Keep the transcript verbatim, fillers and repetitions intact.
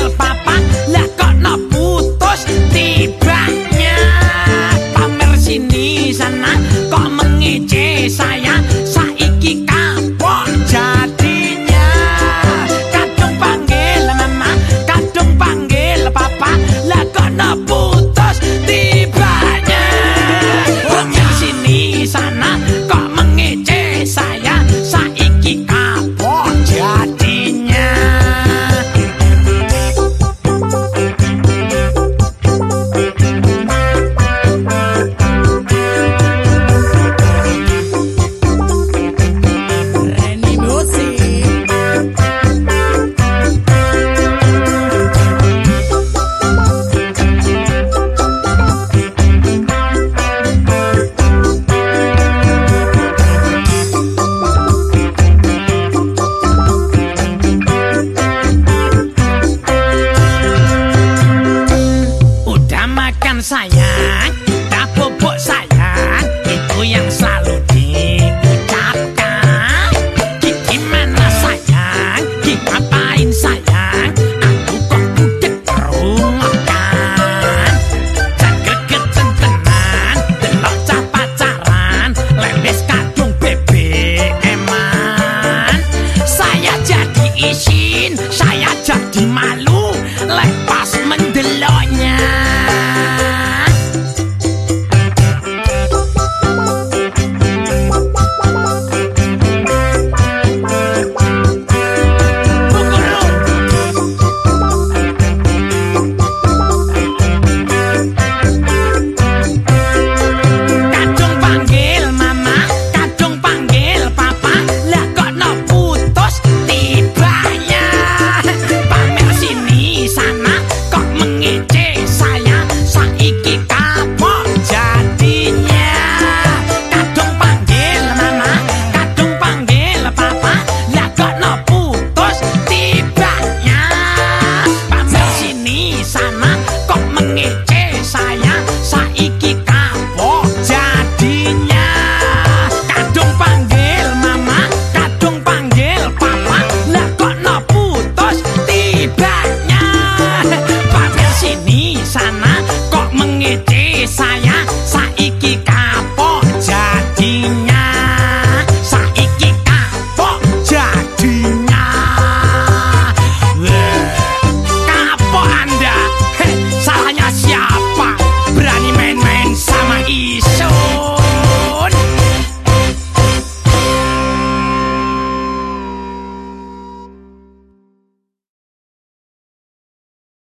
papa, lah kok no putus tibanya. Pamer sini sana kok mengece saya, saiki kapok jadinya. Kadung panggil mama, kadung panggil papa, lah kok no putus tibanya. Pamer sini sana kok mengece saya, saiki kapok jadinya. Reni Musik. Udah makan sayang, udah bobok sayang, itu yang selalu diucapkan. Ki gimana sayang, ki ngapain sayang, aku kok budek terungokkan. Jaga kecentenan, delok cah pacaran, lewes kadung B B M-an. Saya jadi isin, saya jadi malu, lepas mendeloknya. Kadung panggil mama, kadung panggil papa, lah kok no putus tibanya. Pamer sini sana kok mengece saya, saiki kapok jadinya. Kadung panggil mama, kadung panggil papa, lah kok no putus tibanya. Pamer sini sana kok mengece saya, saiki kapok jadinya. Kadung panggil mama, kadung panggil papa, lah kok no putus tibanya. Pamer sini sana kok mengece saya,